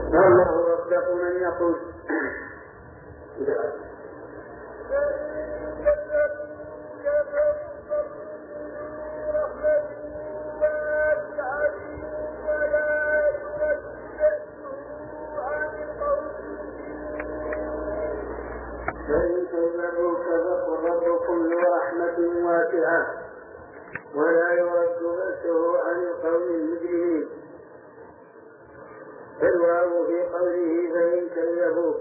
الله أصدق من يقول. فإن كذبوك فقل ربكم ذو رحمة واسعة ولا يرد بأسه عن القوم المجرمين. فالواو في قوله فإن كذبوك.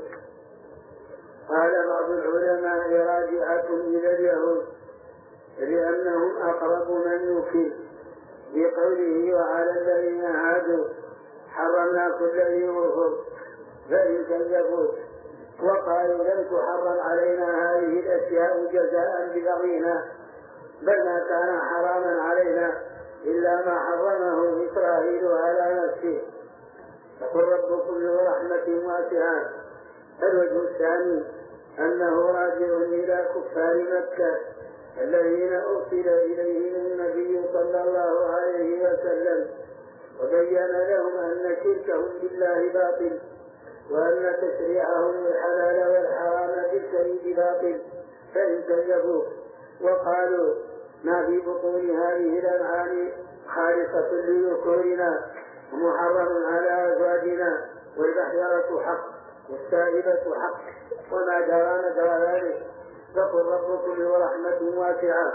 قال بعض العلماء راجعة إلى اليهود لأنهم أقرب من يكل، بقوله وعلى الذين هادوا حرمنا كل ذي ظفر فإن كذبوك. وقالوا لن تحرم علينا هذه الأشياء جزاء ببغينا، بل ما كان حراما علينا إلا ما حرمه إسرائيل على نفسه. فقل ربكم ذو رحمة واسعة. الوجه الثاني أنه راجع إلى كفار مكة الذين أرسل إليهم النبي صلى الله عليه وسلم وبين لهم أن شركهم بالله باطل، وأن تشريعهم الحلال والحرام بالشريك باطل. فإن كذبوه وقالوا ما في بطون هذه الأنعام خالصة لذكورنا ومحرم على أزواجنا والبحيرة حق والسائبة حق وما جرى ذلك، فقل ربكم ذو رحمة واسعة.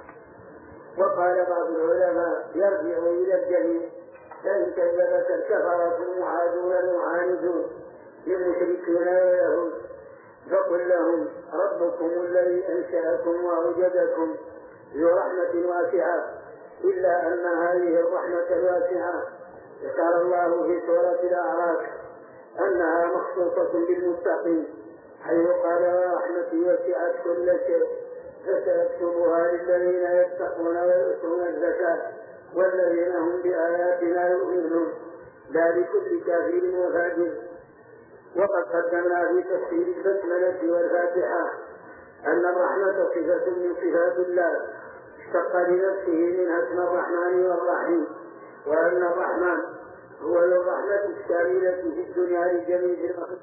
وقال بعض العلماء يرجع إلى الجليل. فإن كذبك الكفرة المعادون المعاندون للمشركين واليهود فقل لهم ربكم الذي أنشأكم وأوجدكم ذو رحمة واسعة، إلا أن هذه الرحمة الواسعة ذكر الله في سورة الأعراف أنها مخصوصة بالمتقين، حيث قال ورحمتي وسعت كل شيء فسأكتبها للذين يتقون ويؤتون الزكاة والذين هم بآياتنا يؤمنون لا لكل كافر وفاجر. وقد قدمنا في تفسير البسملة والفاتحة أن الرحمة صفة من صفات الله اشتق لنفسه منها اسم الرحمن والرحيم، وأن الرحمن هو الرحمة الشاملة في الدنيا لجميع الخلق.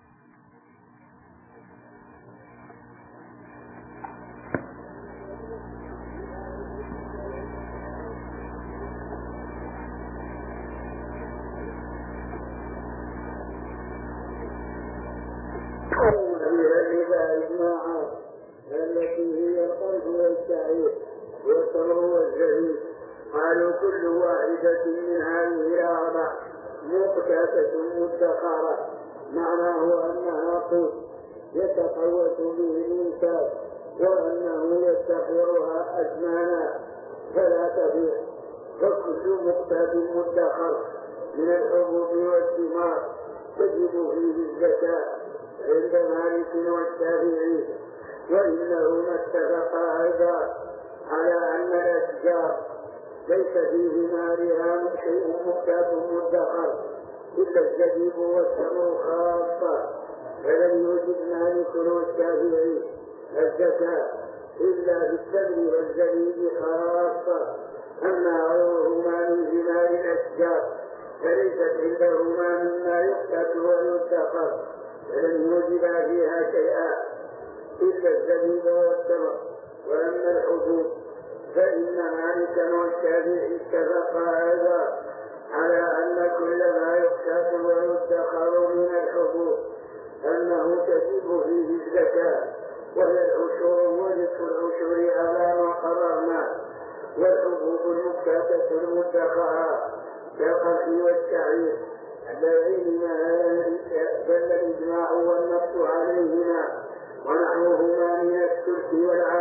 التي هي القلب والشعير والتمر والزبيب. قالوا كل واحدة من هذه الأربع مقتاتة مدخرة، معناه أنها قوت يتقوت به الإنسان وأنه يستخيرها أزمانا فلا تفيح. فكل مقتات مدخر من الحبوب والثمار تجب فيه الزكاة عند مالك والشافعي. وإنهما اتفقا أيضا على أن الأشجار ليس فيه مالها شيء مقتات مدخر إلا الزبيب والتمر خاصة، فلم يوجد مالك والشافعي الزكاة إلا بالتمر والزبيب خاصة. أما غيرهما من ثمار الأشجار فليست عندهما مما يقتات ويدخر، فلم يوجد فيها شيئا إلا الزبيب والتمر. وأما الحبوب فإن مالكا والشافعي اتفقا أيضا على أن كل ما يقتات ويدخر من الحبوب أنه تجب فيه الزكاة، وهي العشور ونصف العشور على ما قررنا. والحبوب المقتاتة المدخرة كالقمح والشعير اللذين دل الإجماع والنص عليهما، ونحوهما من السلك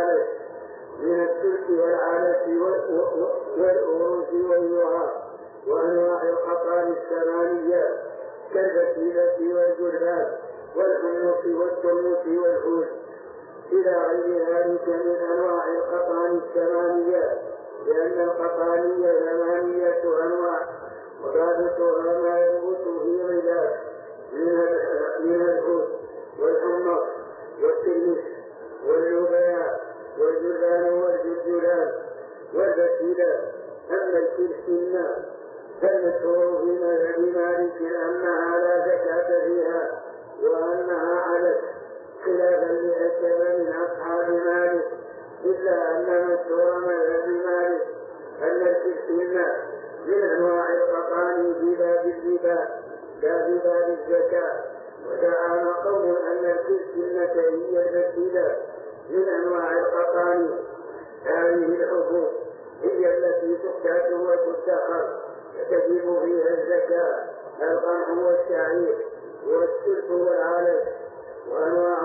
والعلف والأرز واليرى وأنواع القطان الثمانية كالبسيلة والجرذان والحمص والترمس والحوت إلى غير ذلك من أنواع القطان الثمانية، لأن القطانية ثمانية أنواع وضابطها ما ينبت في غلاف من الحوت والحمص والترمس واللباء والجرذان والجرذان والبسيلة. أما الكرسينا فالمشهور في مذهب مالك أنها لا لا بباب الزكاة. وزعم قوم أن الكلسنة هي الوسيلة من أنواع القطان. هذه الحبوب هي التي تحتاج وتدخر فتجب فيها الزكاة: القمح والشعير والسلف والعلف وأنواع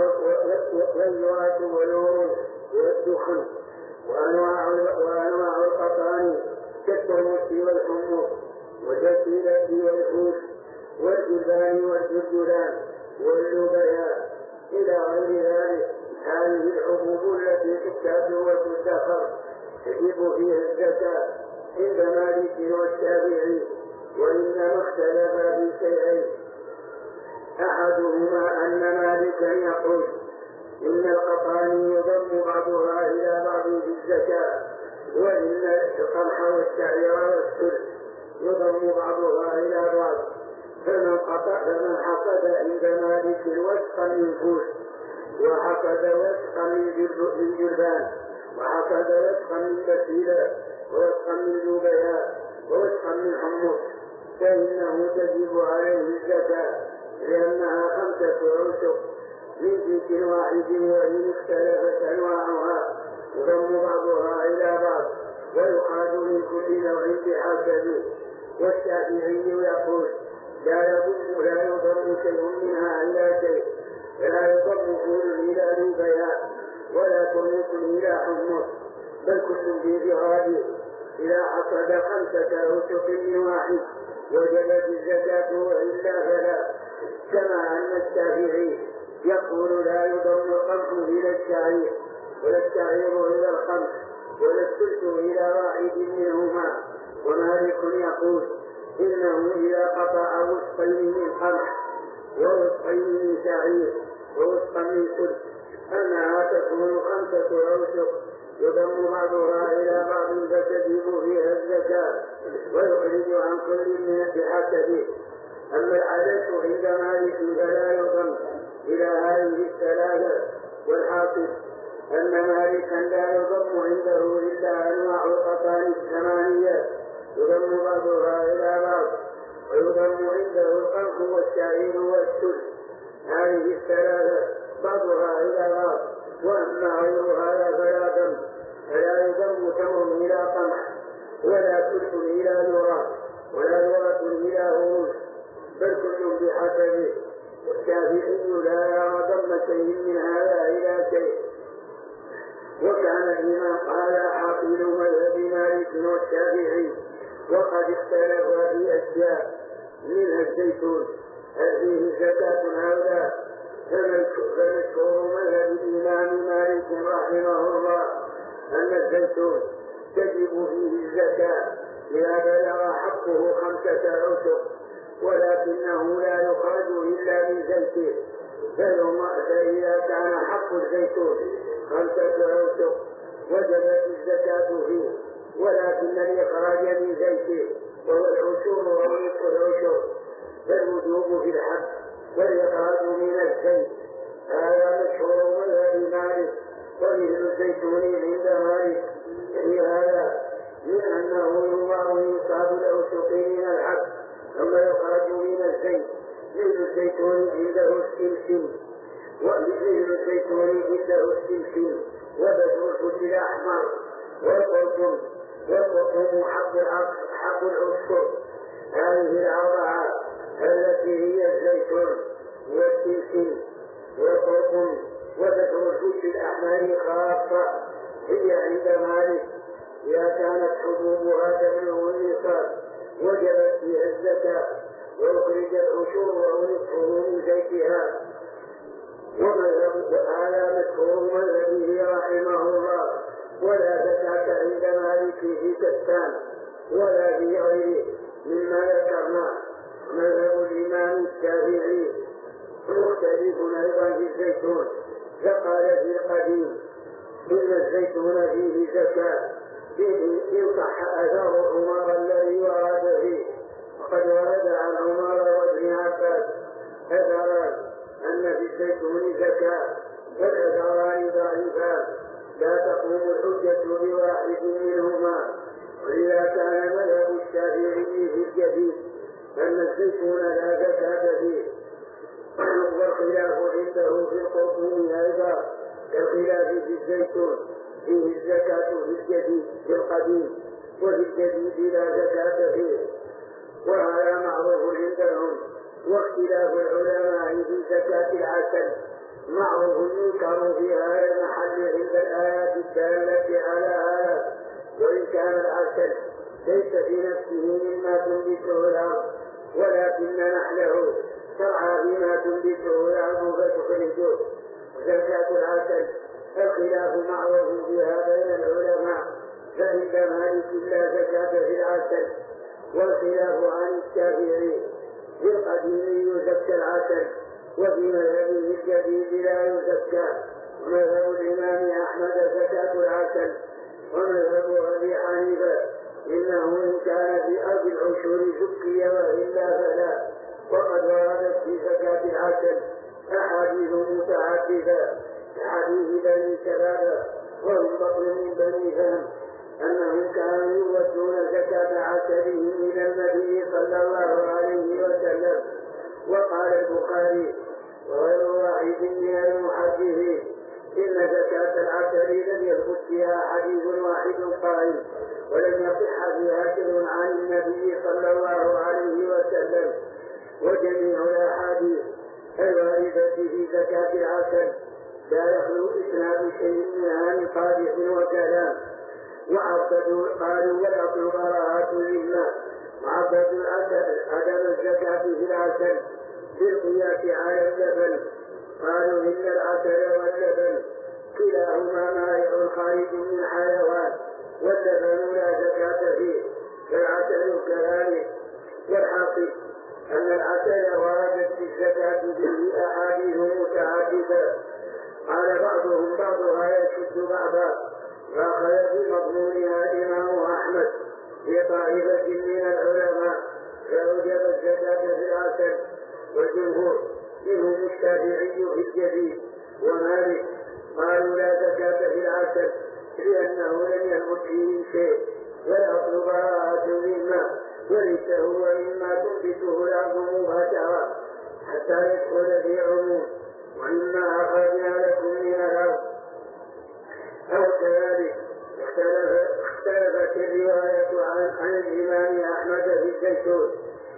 والورق والدخن وأنواع القطان كالترمس والحمص والجسيلة والفوش والجبان والجدران واللبياء إلى غير ذلك. هذه الحبوب التي تحتاج وتدخر تجب فيها الزكاة عند مالك والشافعي، وإنما اختلفا في شيئين: أحدهما أن مالكا يقول إن القطان يضم بعضها إلى بعض في الزكاة، وإن القمح والشعير والسلف يضم بعضها إلى بعض. فمن حصد عند مالك وسقا من فوش، وحصد وسقا من جربان، وحصد وسقا من بسيلة، ووسقا من لوبياء، ووسقا من حمص، فإنه تجب عليه الزكاة، لأنها 5 عشق من جنس واحد، وإن اختلفت أنواعها يضم بعضها إلى بعض ويخرج من كل نوع بحسبه. والشافعي يقول لا يضم شيء منها إلى شيء، فلا يضم فول إلى لوبياء ولا ترمس إلى حمص، بل كل في غالب. إذا حصد 5 عشق من واحد وجبت الزكاة، وإلا فلا. كما أن الشافعي يقول لا يضم القمح إلى الشعير، ولا الشعير إلى القمح، ولا السلك إلى واحد منهما. ومالك يقول إنه إذا قطع وسقين من قمح ووسقين من شعير ووسقا من سلك أنها تكون 5 عشق يضم بعضها إلى بعض، فتجب فيها الزكاة ويخرج عن كل من بحسبه. أما العدد عند مالك فلا يضم إلى هذه الثلاثة. والحاصل أن مالكا لا يضم عنده إلا أنواع القطان 8 يضم بعضها إلى بعض، ويضم عنده القمح والشعير والسلف، هذه الثلاثة بعضها إلى بعض. وأما غير هذا فلا يضم تمر إلى قمح، ولا سلف إلى ذرة، ولا ذرة إلى هروس، بل كل بحسبه. والشافعي لا يرى ضم شيء من هذا إلى شيء. وكان الإمام قال حاصل مذهب مالك والشافعي، وقد اختلفوا في أشياء منها الزيتون هل فيه زكاة هذا؟ فمشهور مذهب الإمام مالك رحمه الله أن الزيتون تجب فيه الزكاة إذا بلغ حقه 5 عشق، ولكنه لا يخرج إلا من زيته. فإذا كان حق الزيتون 5 عشق وجبت الزكاة فيه، ولكن الإخراج من زيته وهو العشور ونصف العشر، فالوجوب في الحق والإخراج من الزيت. هذا مشهور مذهب مالك. ومثل الزيتون عند مالك في هذا من أنه يوضع يصاب العشق من الحق ثم يخرج من الزيت. مثل الزيتون عنده السمسم، ومثل الزيتون عنده السمسم وبدر الفجل الأحمر والقرطم حق العشر. هذه 4 التي هي الزيتون والسمسم والقرطم وبدر الفجل الأحمر خاصة هي عند مالك. إذا كانت حبوبها تبلغ النصاب وجبت فيها الزكاة وأخرج العشور أو نصفه من زيتها. وهذا مشهور مذهبه رحمه الله. ولا زكاة عند مالك في كتان ولا في غيره مما ذكرنا. مذهب الإمام الشافعي مختلف أيضا في الزيتون، فقال في القديم إن الزيتون فيه زكاة إن صح أثار عمر الذي ورد فيه. وقد ورد عن عمر وابن عباس أثران أن في الزيتون زكاة، والأثران ضعيفان لا تقوم الحجة بواحد منهما. وإذا كان مذهب الشافعي في الجديد أن لأن الزيتون لا زكاة فيه. والخلاف عنده في القرطوم أيضا كالخلاف في الزيتون، فيه الزكاة في الجديد في القديم، وفي الجديد لا زكاة فيه، وهذا معروف عندهم. واختلاف العلماء في زكاة العسل معروف ينكر في هذا المحل عند الآيات الدالة على هذا. وإن كان العسل ليس في نفسه مما تنبته الأرض، ولكن نحله ترعى بما تنبته الأرض فتخرجه. زكاة العسل الخلاف معروف فيها بين العلماء، فعند مالك لا زكاة في العسل، والخلاف عن الشافعي في القديم يزكى العسل، وفي مذهبه الجديد لا يزكى. ومذهب الإمام أحمد زكاة العسل، ومذهب أبي حنيفة إنه إن كان في أرض العشور زكي وإلا فلا. وقد وردت في زكاة العسل أحاديث متعددة كحديث بني كلابة وهم بطن من بني فهم أنهم كانوا يودون زكاة عسلهم إلى النبي صلى الله عليه وسلم. وقال البخاري وغير واحد من المحدثين إن زكاة العسل لم يثبت فيها حديث واحد قائم، ولم يصح فيها شيء عن النبي صلى الله عليه وسلم. وجميع الأحاديث الواردة في زكاة العسل لا يخلو إسناد شيء منها من قادح وكلام. قالوا والأصل براءة لله، وعبدوا عدم الزكاة في العسل بالقياس على اللبن. قالوا إن العسل واللبن كلاهما مائع خارج من حيوان، واللبن لا زكاة فيه، فالعسل كذلك. والحاصل أن العسل وردت في الزكاة به أحاديث متعددة، قال بعضهم بعضها يشد بعضا، فأخذ بمضمونها الإمام أحمد في طائفة من العلماء فأوجب الزكاة في العسل، والجمهور منهم الشافعي في الجديد ومالك قالوا لا زكاة في العسل لأنه لم يثبت فيه شيء، والأصل براءة مما وليس هو مما تنبته الأرض مباشرة حتى يدخل في عموم ومما أخرجنا لكم من الأرض. أو كذلك اختلفت الرواية عن الإمام أحمد في الزيتون،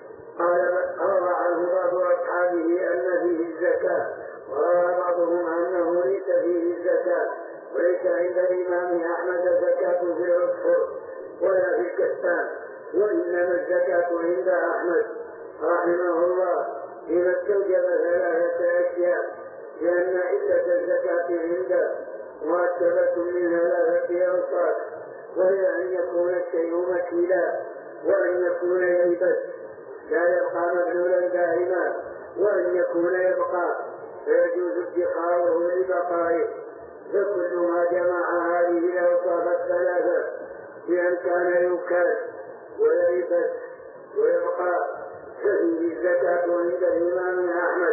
روى عنه بعض أصحابه أن فيه الزكاة، وروى بعضهم أنه ليس فيه الزكاة، وليس عند الإمام أحمد زكاة في العصفور ولا في الكتان، وإنما الزكاة عند أحمد رحمه الله إذا استوجب ثلاثة أشياء، لأن علة الزكاة عنده مرتبة من ثلاثة أوصاف، وهي أن يكون الشيء مكيلا، وأن يكون ييبس لا يبقى مبذولا دائما، وأن يكون يبقى فيجوز ادخاره لبقائه. فكل ما جمع هذه الأوصاف الثلاثة بأن كان يكاد وييبس ويبقى ففيه الزكاة عند الإمام أحمد.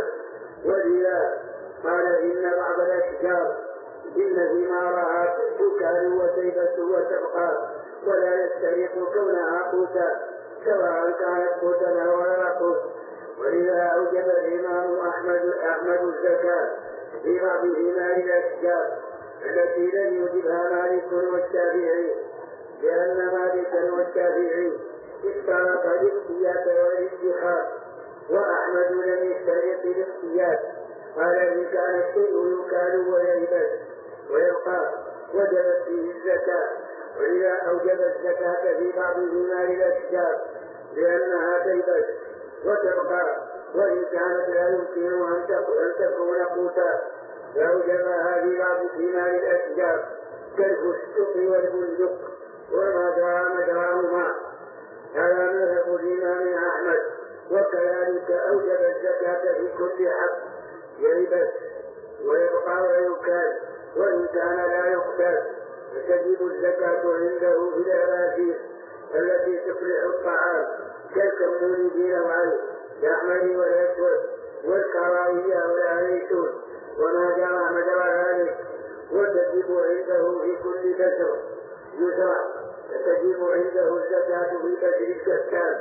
ولذا قال إن بعض الأشجار إن ثمارها تكاد وتيبس وتبقى ولا يستحق كونها قوتا، سواء كانت قوتا أو غير قوت. ولذا أوجب الإمام أحمد الزكاة في بعض ثمار الأشجار التي لم يوجبها مالك والشافعي، لأن مالكا والشافعي اشترط الاحتياط والادخار، وأحمد لم يشترط الاحتياط، قال إن كان الشيء يكال وييبس ويبقى وجبت فيه الزكاة. ولذا أوجب الزكاة في بعض ثمار الأشجار لأنها تيبس وتبقى، وإن كانت لا يمكن أن تكون قوتا فأوجبها في بعض ثمار الأشجار كالفستق والبندق وما دراهما. هذا مذهب الإمام أحمد. وكذلك أوجب الزكاة في كل حب ييبس ويبقى ويكال وإن كان لا يقتل، فتجب الزكاة عنده في الأراضي التي تصلح الطعام كالكمون بنوعين الأحمر والأسود والكراهية والعريشون وما جرى ذلك. وتجب عنده في كل بشر يزرع، فتجب عنده الزكاة في بشر الكتان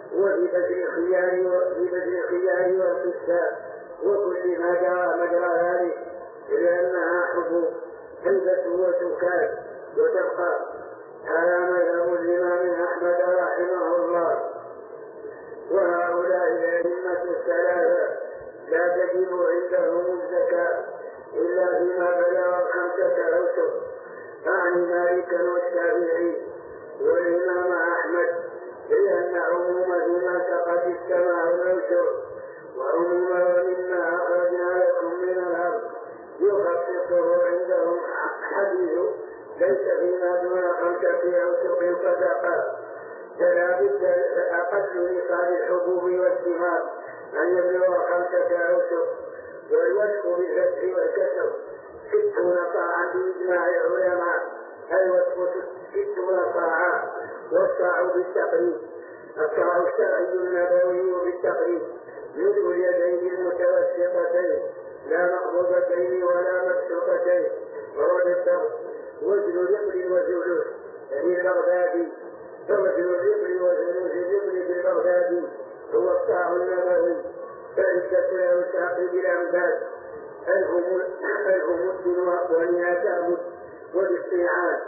وفي بدر الخيار والقساء وكل ما جرى مجرى ذلك، لأنها حبوب تنبت وتكاد وتبقى. هذا مذهب الإمام أحمد رحمه الله. وهؤلاء الأئمة الثلاثة لا تجب عندهم الزكاة إلا فيما بلغ 5 أوسق، أعني مالكا والشافعي والإمام أحمد، لأن عموم فيما سقط السماء والأوسق وعموم ومما أخرجنا لكم من الأرض يخصصه عندهم حديث ليس فيما دون 5 أوسق صدقة. فلا بد أقل نصاب الحبوب والثمار أن يبلغ 5 أوسق، والوسق بالفتح والكسر 60 صاعا بإجماع العلماء، الوسق 60 صاعا، والصاع بالتقريب. الصاع الشرعي النبوي بالتقريب مثل اليدين المتوسطتين لا مقبوضتين ولا مبسوطتين، وهو بالضبط وزن الرقل والجلوس للبغدادي، فوزن الرقل وجلوس الرقل في البغدادي هو الصاع النبوي. فعدة الأوساق بالأمداد 1000 مد ومئة مد، وبالصيعان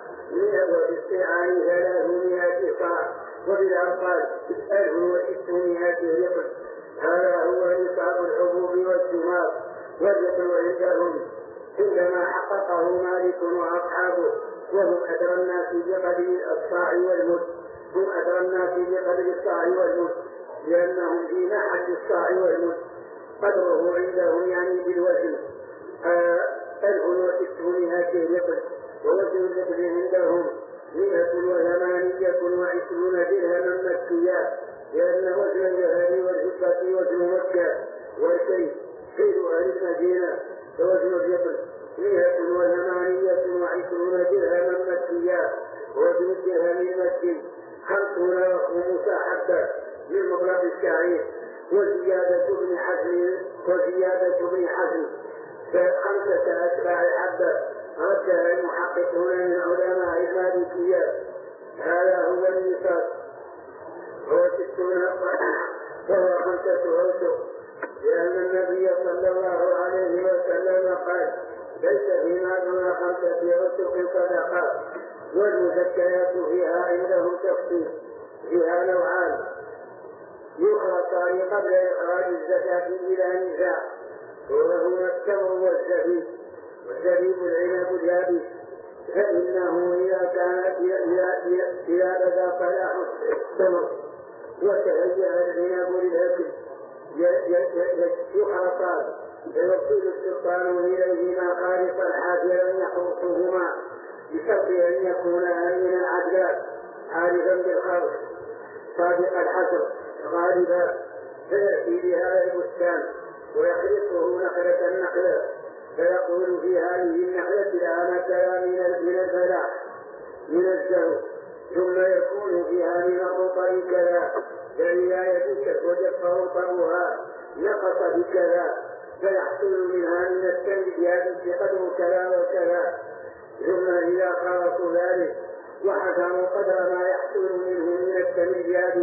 300 صاع، وبالأرقال 1600 رقل. هذا هو نصاب الحبوب والثمار. والرقل عندهم عندما حققه مالك وأصحابه، وهم أدرى الناس بقدر الصاع والمد، لأنهم في محل الصاع والمد. قدره عندهم يعني بالوزن 1600 رقل، ووزن الرقل عندهم 128 درهما مكيا، لأن وزن الذهب والفضة وزن مكة والكيل كيل أهل المدينة، فوزن الرقل 128 درهما مكيا، ووزن الدرهم المكي 50 حبة من مبلغ الشعير. وزيادة ابن حزم 5 أتباع حبة ردها المحققون من علماء المالكية. هذا هو النصاب، هو 60 وهو 5 أوسق، لأن النبي صلى الله عليه وسلم قال ليس فيما دون 5 أوسق صدقة. والمزكيات فيها عندهم تفصيل، فيها نوعان: يخرى قبل إخراج الزكاة بلا نزاع، وهما التمر والزبيب العنب اليابس، فإنه إذا بدا صلاح التمر وتهيأ العنب للأكل يحرقان، فيصل السلطان إليهما خالصا حاضرا يحرقهما، بشرط أن يكون من العدلات عارفا بالخلق صادق الحسر غالبا، فيأتي بهذا البستان ويخلطه نقلة، فيقول في هذه النقلة لها مثلا من الفلاح من الزهو، ثم يكون فيها من الرطب كذا، فإذا يدك وجفه طرها نقص بكذا، فيحصل منها من التنبيات بقدر كذا وكذا. ثم إذا خلصوا ذلك وحكموا قدر ما يحصل منه من التنبيات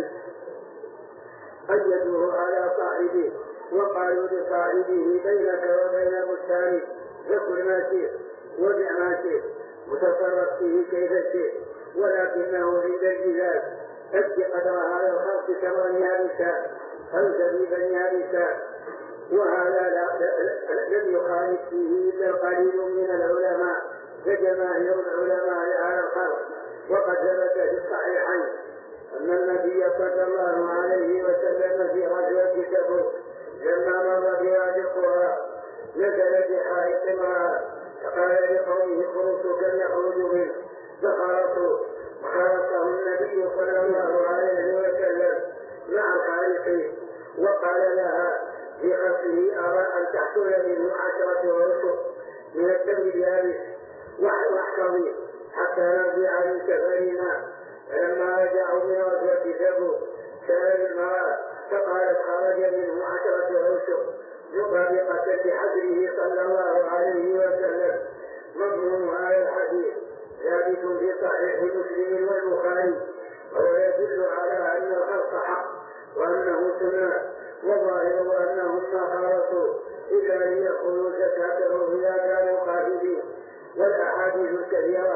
قيدوه على صاحبه، وقالوا لصاحبه بينك وبين بستانك فكل ما شئت وبع ما شئت وتصرف فيه كيف شئت، ولكنه عند الجزاز أد قدر هذا الخلق تمرا يابسا أو زبيبا يابسا. وهذا لم يخالف فيه إلا القليل من العلماء، فجماهير العلماء على الخلق. وقد ثبت في الصحيحين أن النبي صلى الله عليه وسلم في غزوة تبوك لما مر بواد القرى نزل بحائط امرأة، فقال لقومه خرجوا كم يخرج منه، فخرجوا وخرجه النبي صلى الله عليه وسلم مع الحارقين، وقال لها في خصه أرى أن تحصل منه 10 أوسق من الدم اليابس واحفظي حتى نرجع من سفرنا. فلما رجعوا من غزوة تبوك سأل المرأة فقالت خرج منه 10 أوسق مطابقة لحجره صلى الله عليه وسلم. مضمون هذا الحديث ثابت في صحيح مسلم والبخاري، وهو يدل على أن الخلق حق وأنه سنة، وظاهره أنهم ما خالفوا إلا ليأخذوا زكاته إذا كانوا خالدين. والأحاديث الكثيرة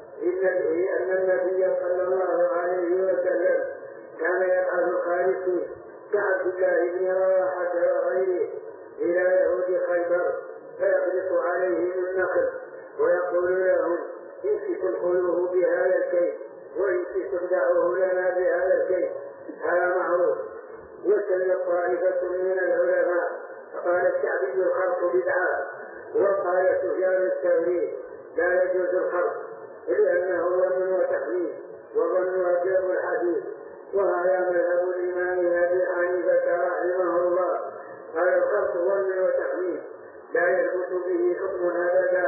أن النبي صلى الله عليه وسلم كان يبعث الخالصين كعبد الله بن رواحة وغيره إلى يهود خيبر فيقلص عليهم النخل ويقول لهم امسكوا الخلوه بهذا الكيس وامسكوا دعوه لنا بهذا الكيس، هذا معروف. وسن طائفة من العلماء فقال الشعبي الخرق بدعة، وقال سفيان الثوري لا يجوز الخرق لأنه ظن وتحميل وظن أجاب الحديث، وهذا مذهب الإمام أبي حنيفة رحمه الله. قال الخرق ظن وتحميل لا يثبت به حكم أبدا،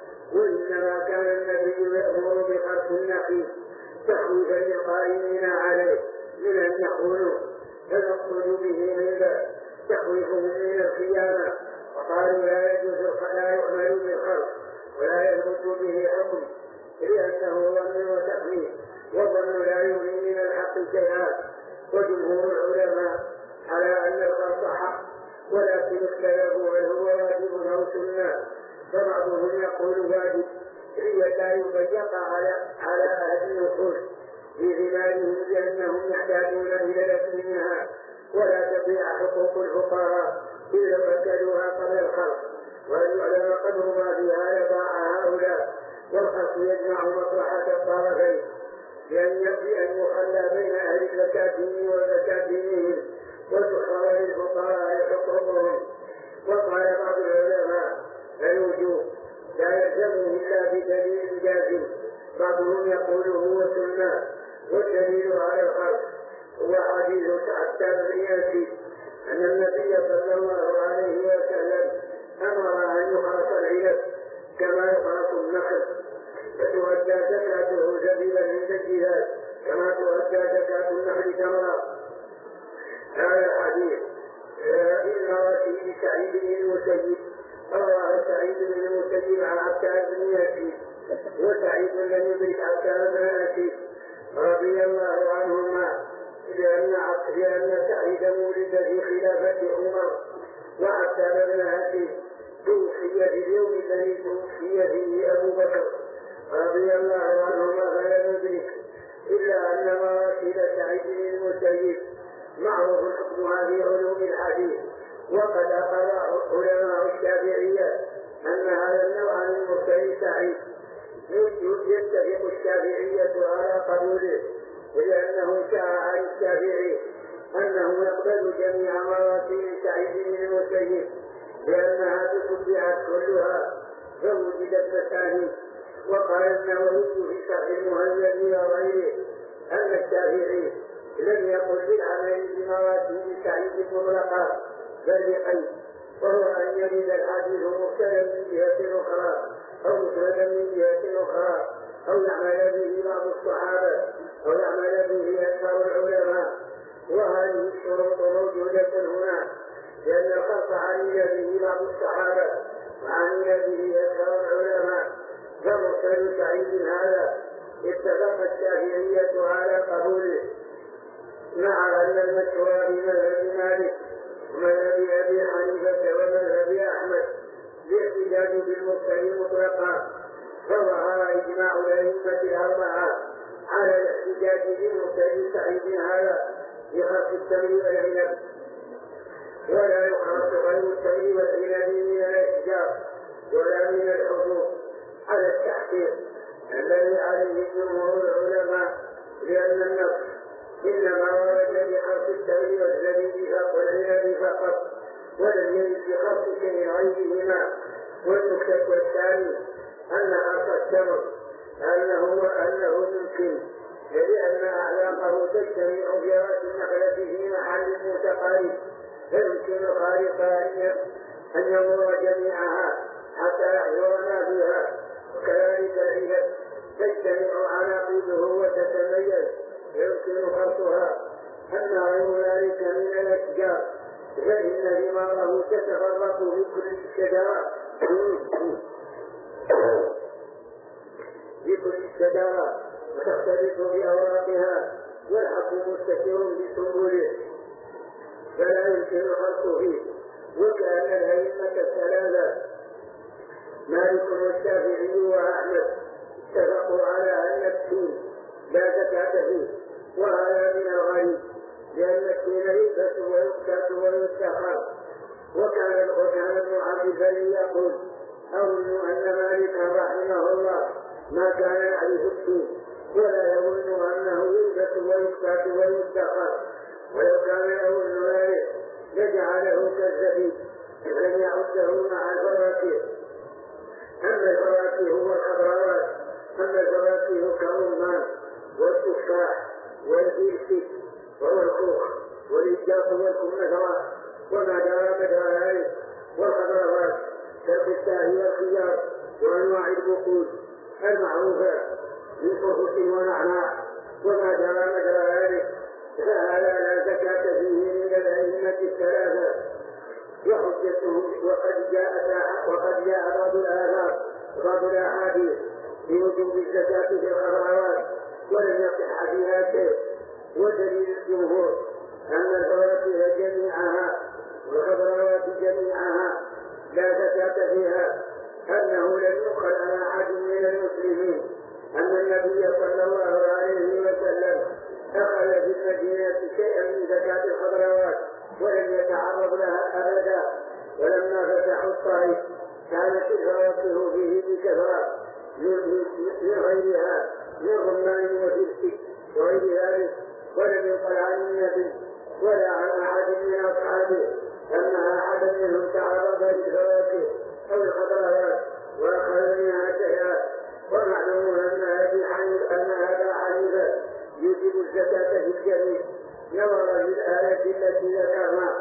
وإنما كان النبي يأمر بخرق النخيل تخويفا للقائمين عليه من أن يخونوا، فنقصد به عند تخويفهم من الخيانة، وقالوا لا يجوز لا يعمل بالخرق ولا يثبت به حكم لأنه ظن وتحميل، وظن لا يغني من الحق شيئا. وجمهور العلماء على أن الخرق حق، ولكن اختلفوا هل هو واجب أو سنة، فبعضهم يقول واجب لا يضيق على أهل النفوس في ثمارهم لأنهم يحتاجون إلى الأكل منها، ولا تضيع حقوق الفقراء إذا أكلوها قبل الخلق، وأن يعلم قدر ما فيها يضاع هؤلاء، والخلق يجمع مصلحة الطرفين لأن يخلى بين أهل الزكاة والزكاتين وتحرر للفقراء حقوقهم. وقال بعض العلماء الوجوب لا يلزم إلا بدليل جازم، بعضهم يقول هو سنة، والدليل على الخلق هو حديث حتى بن ياسين أن النبي صلى الله عليه وسلم أمر أن يخرص العنب كما يخرص النخل، فتؤدى زكاته زبيبا عند الجهاد كما تؤدى زكاة النخل تمرا. هذا الحديث إن رواه سعيد بن المسيب، رواه سعيد بن المسيب عن عبد بن ياسين، وسعيد لم يدرك عبد بن ياسين رضي الله عنهما، لأن سعيد ولد في خلافة عمر، وعبد بن ياسين توفي في اليوم الذي توفي فيه أبو بكر رضي الله عنهما، فلم يدرك إلا أن مواسيل سعيد بن المسيب معروف حكمها في علوم الحديث. وقد أقر علماء الشافعية أن هذا النوع من مرسل سعيد يتفق الشافعية على قبوله، ولأنه شاع عن الشافعي أنه يقبل جميع مواسيل سعيد بن المسيب لأنها تتبعت كلها فوجدت مسانيد. وقال النووي في شرح المهذب وغيره أن الشافعي لم يقل بالعمل بمواسيل سعيد مطلقا بل بقيد، وهو أن يرد الحديث مبتدا من جهة أخرى أو مسندا من جهة أخرى، أو يعمل به بعض الصحابة أو يعمل به أكثر العلماء. وهذه الشروط موجودة هنا، لأن الخلق عمل به بعض الصحابة وعمل به أكثر العلماء، فمرسل سعيد هذا اتفق الشافعية على قبوله، مع أن المشهور بمذهب مالك ومذهب أبي حنيفة ومذهب أحمد بالاحتجاج بالمرسل مطلقا، فظهر إجماع الأئمة الأربعة على الاحتجاج بالمرسل سعيد هذا بخلق التمر والعنب، ولا يخرج غير التمر والعنب من الأشجار ولا من الحبوب على التحقيق الذي عليه جمهور العلماء، لأن النص إنما ورد بخلق التمر والزبيب والعنب فقط، ولم يرد بخلق شيء غيرهما. والنكتة الثاني أن خلق التمر أنه يمكن، لأن أعلاقه تجتمع في رأس النخلة في محل متقارب، فيمكن خالقها أن يمر جميعها حتى يحضر ما فيها. وكذلك العنب تجتمع عناقيده وتتميز يمكن خلقها، أما غير ذلك من الأشجار فإن ثماره تتفرق في كل شجرة وتختلف بأوراقها، والحب مستتر بسنبله، فلا يمكن الخلق فيه. وكأن الأئمة الثلاثة مالك والشافعي وأحمد اتفقوا على أن التين لا زكاة فيه، وهذا من الغريب، لأن التين يلبس ويكتات ويستخر. وكان ابن عبد البر يقول: أظن أن مالكا رحمه الله ما كان يعرف التين، ولا يظن أنه يلبس ويكتات ويستخر، ولو كان يظن ذلك لجعله كالزبيب لم يعده مع الفواكه. أما الفواكه والخضروات، أما الفواكه كالرمان والتفاح والفلفل وهو الخوخ والإجاف والكمثرى وما جرى مدى ذلك، والخضروات كالقشطاء والخيار وأنواع البقول المعروفة من خبز ونعناع وما جرى مدى ذلك، فهذا لا زكاة فيه من الأئمة الثلاثة. وحجتهم وقد جاء بعض الأحاديث بوجوب الزكاة في الخضروات ولم يصح فيها شيء. ودليل الجمهور أن الفواكه جميعها والخضروات جميعها لا زكاة فيها، أنه لم يقل عن أحد من المسلمين أن النبي صلى الله عليه وسلم أخذ في المدينة شيئا من زكاة الخضروات ولم يتعرض لها أبدا. ولما فتحوا الطائف كانت الفواكه فيه بكثرة من غيرها من رمان وفلفل وغير ذلك، ولم يقل عن النبي ولا عن أحد من أصحابه أن أحدا منهم تعرض للفواكه أو الخضروات وأخذ منها شيئا. ومعلوم أن هذا حنيفة يجب الزكاة في الجميع نظرا للآية التي ذكرنا.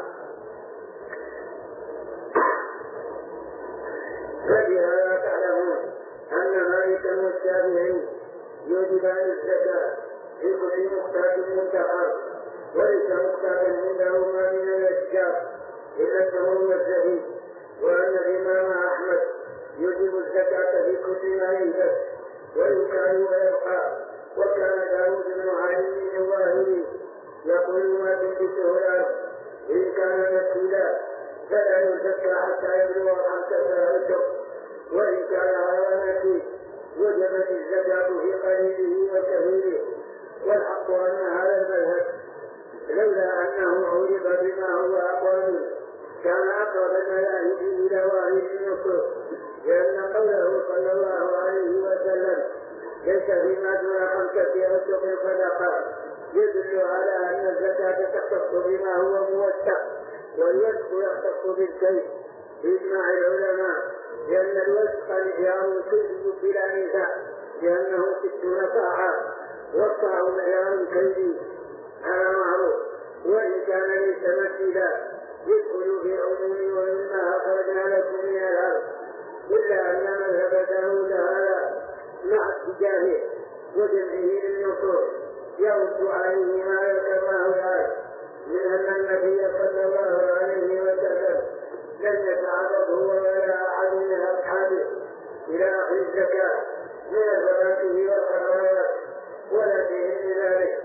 فبهذا تعلمون أن مالكا والشافعي يوجبان الزكاة في كل مختار منتخب، وليس مختار عندهما من الأشجار إلا التمر والزبيب، وأن الإمام أحمد يوجب الزكاة في كل ما يلبس ويكال ويبقى. وكان داود بن علي الظاهري يقول: ما تنبته الأرض إن كان نسيلا فلا يزكى حتى يبلغ 5 أشهر، وإن كان غير نسيل وجبت الزكاة في قليله وكثيره. والحق أن هذا المذهب لولا أنه عرض بما هو أقوى منه كان أقرب المذاهب إلى ظاهر النصوص، لأن قوله صلى الله عليه وسلم: ليس فيما دون 5 أشهر صدقة، يدل على أن الزكاة تختص بما هو موثق، والوثق يختص بالكيل بإجماع العلماء، لأن الوثق معيار كيلي بلا نزاع، لأنه 60 صاعا، والصاع معيار كيلي هذا معروف. وإن كان ليس مثيلا يدخل في عموم ومما أخرجنا لكم من الأرض، إلا أن مذهب داود هذا مع اتجاهه وجمعه للنصوص يرد عليه ما ذكرناه الآن من أن النبي صلى الله عليه وسلم لم يتعرض هو ولا أحد من أصحابه إلى أخذ الزكاة من الفواكه والخضروات ولا فيه ذلك.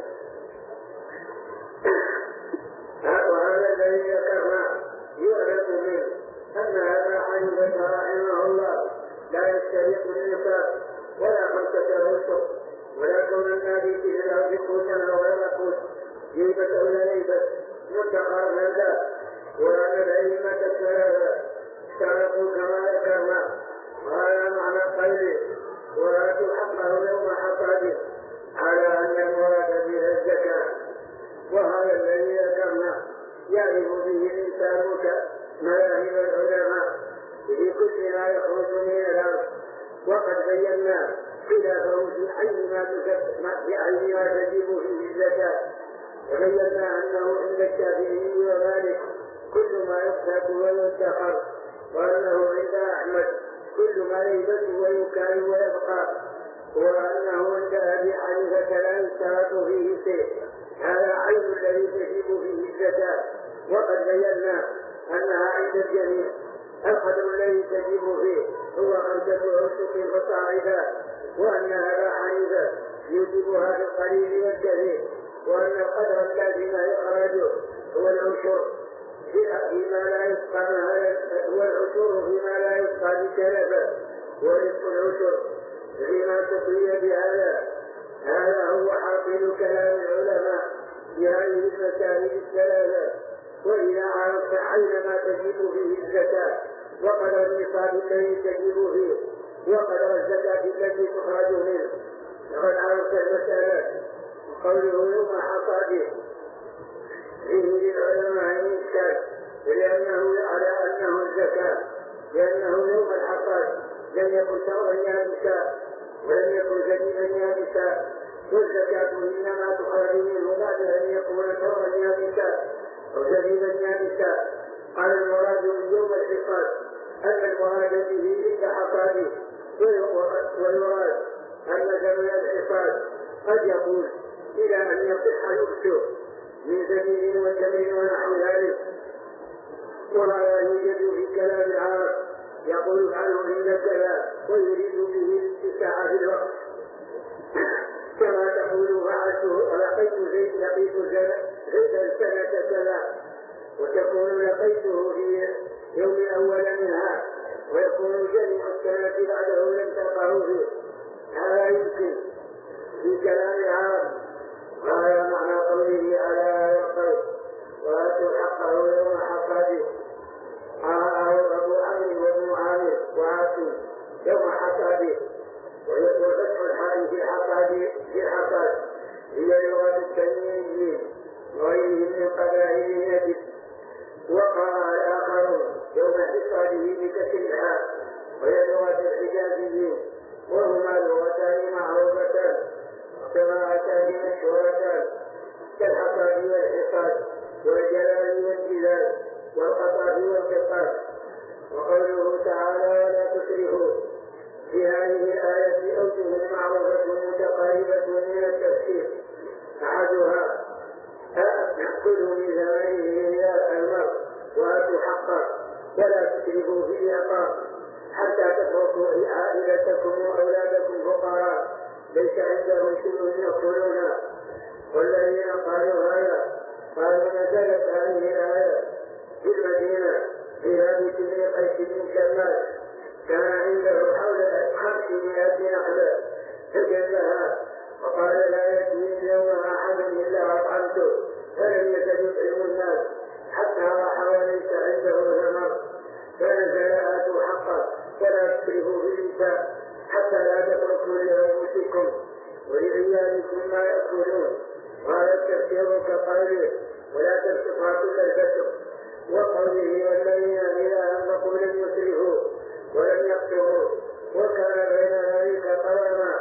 وهذا الذي ذكرنا يعلم منه أن هذا حنيفة رحمه الله لا يشترط النصاب ولا 5 أشهر، ولا كون الناس في الأرض قوتا أو غير قوت جيبة أو لا ليبة منتقى لا، وأن الأئمة الثلاثة اشترطوا كما ذكرنا. وهذا معنى قوله: وآتوا حقه يوم حصاده، على أن المراد بها الزكاة. وهذا الذي ذكرنا يعرف به الإنسان مذاهب العلماء في كل ما يخرج من الأرض، وقد بينا خلافه في عين ما تجب فيه الزكاة. وبينا أنه عند الشافعي ومالك كل ما يصدق ويدخر، وأنه عند أحمد كل ما يلبس ويكال ويبقى، وأنه عند أبي حنيفة لا يشترط فيه شيء. هذا عين الذي تجب فيه الزكاة. وقد بينا أنها عند الجميع القدر الذي تجب فيه هو 5 أوسق فصاعدا، وأن هذا حنيفة يوجبها بالقليل والكثير، وأن القدر الذي لا يخرج هو العشر والعشر فيما لا يبقى بسلفه، ورزق العشر فيما تقي بهذا. هذا هو حاصل كلام العلماء في هذه المسائل الثلاثة. وإذا عرفت حينما تجب فيه الزكاة وقدر النصاب الذي تجب فيه وقدر الزكاة التي تخرج منه، فقد عرفت المسألة. قوله يوم حصاده فيه للعلماء إشكال، لأنه على أنه الزكاة، لأنه يوم الحصاد لم يكن ثورا يابسا ولم يكن جديدا يابسا، والزكاة إنما تخرج منه بعد أن يكون ثورا يابسا أو جديدا يابسا. قال المراد من يوم الحصاد أن المراد به عند حصاده، ويراد أن زمن الحصاد قد يكون إلى أن يصح يخشو من زمين وجميل ونحو ذلك. وهذا يوجد في كلام العرب يقول عنه عند كذا ويريد به اتساع في الوقت، كما تقول فعلته لقيت زيد لقيت زيدا سنة كذا، وتقول لقيته في يوم الأول منها، ويكون جميع السنة بعده لم تلقه فيه. هذا يمكن في كلام العرب. وهذا معنى قوله على يقول وآتوا حقه يوم حصاده. قال أبو عمرو وابن عامر وآتوا يوم حصاده، ويقول فتح الحال في الحصاد هي لغة التمييزين وغيرهم من قبائل نجد. وقال الآخرون يوم حصاده بكسر الحال وهي لغة الحجازيين، وهما لغتان معروفتان قراءتان مشهورتان كالحصاد والحصاد والجلال والجلال والقطاب والقطاب. وقوله تعالى ولا تسرفوا في هذه الآية أوجه معروفة متقاربة من التفسير. أحدها كلوا من زمانه إلى المرء وآتوا حقه ولا تسرفوا في العطاء حتى تتركوا عائلتكم وأولادكم فقراء ليس عندهم شيء يأكلون. والذين قالوا هذا قالوا نزلت هذه الآية في المدينة في ثابت بن قيس بن شماس كان عنده حول 500 نخلة فجلها وقال لا يأتي اليوم أحد إلا أطعمته، فلم يزل يطعم الناس حتى راح وليس عنده ثمر، فنزل آتوا حقه ولا تسرفوا في النساء حتى لا تتركوا لأنفسكم ولعيالكم ما يأكلون. وهذا التفسير كقوله ولا تبسطها كل البسط، وقوله والذين إذا أنفقوا لم يسرفوا ولم يقتروا وكان بين ذلك قواما.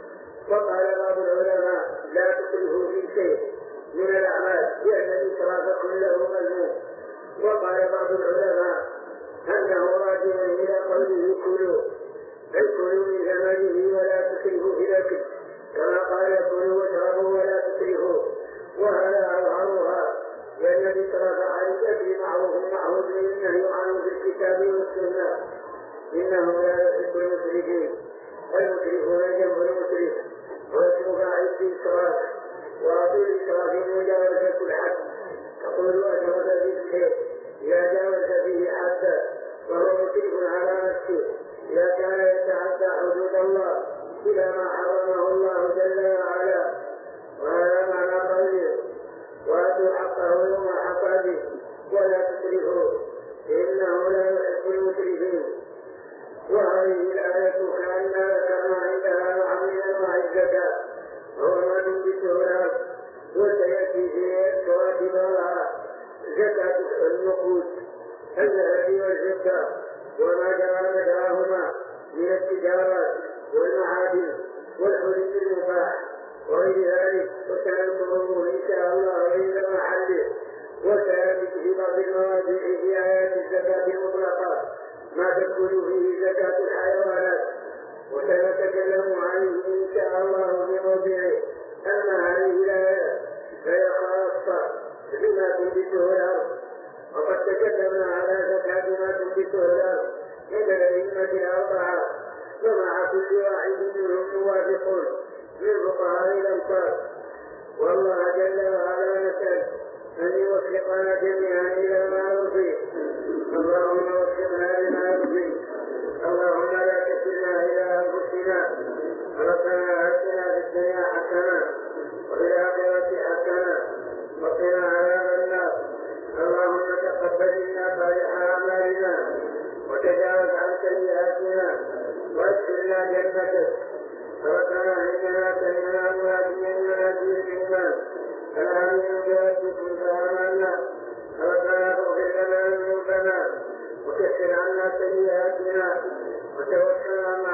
وقال بعض العلماء لا تسرفوا في شيء من الأعمال لأن الإسراف كله مذموم. وقال بعض العلماء أنه راجع إلى قوله كلوا، أي كلوا من زمانه ولا تسرفوا في الأكل، كما قال كلوا واشربوا ولا تسرفوا. وهذا أظهرها لأن الإسراف عن الأكل معروف بالنهي عنه في الكتاب والسنة. إنه لا يحب المسرفين، المسرفون جنب المسرف واسم فاعل الإسراف، وأصل الإسراف مجاوزة الحد. تقول أجرد بالشيء إذا جاوز به حدا وهو مسرف على نفسه إذا كان يتعدى حدود الله إلى ما حرمه الله جل وعلا. وهذا معنى قوله وآتوا حقه يوم حصاده ولا تسرفوا إنه لا يحب المسرفين. وهذه الآية كأنها ذكرنا عندها نوعا من أنواع الزكاة وهو ما تنبته الأرض، وسيأتي في تراتبها زكاة النقود الذهب والفضة وما جرى مجراهما من التجارات والمعادن والحلي المباح وغير ذلك، وسنذكره إن شاء الله عند محله. وسيأتي في بعض المواضيع في آيات الزكاة المطلقة ما تدخل فيه زكاة الحيوانات، وسنتكلم عنه إن شاء الله في موضعه. أما هذه الآية فهي خاصة بما تنبته الأرض، وقد تكلمنا على زكاة ما تنبته الأرض من الأئمة الأربعة، ومع كل واحد منهم موافقون من فقهاء الأمصار. والله جل وعلا نسأل أن يوفقنا جميعا إلى ما يرضيه عنا سيئاتنا وتوفنا مع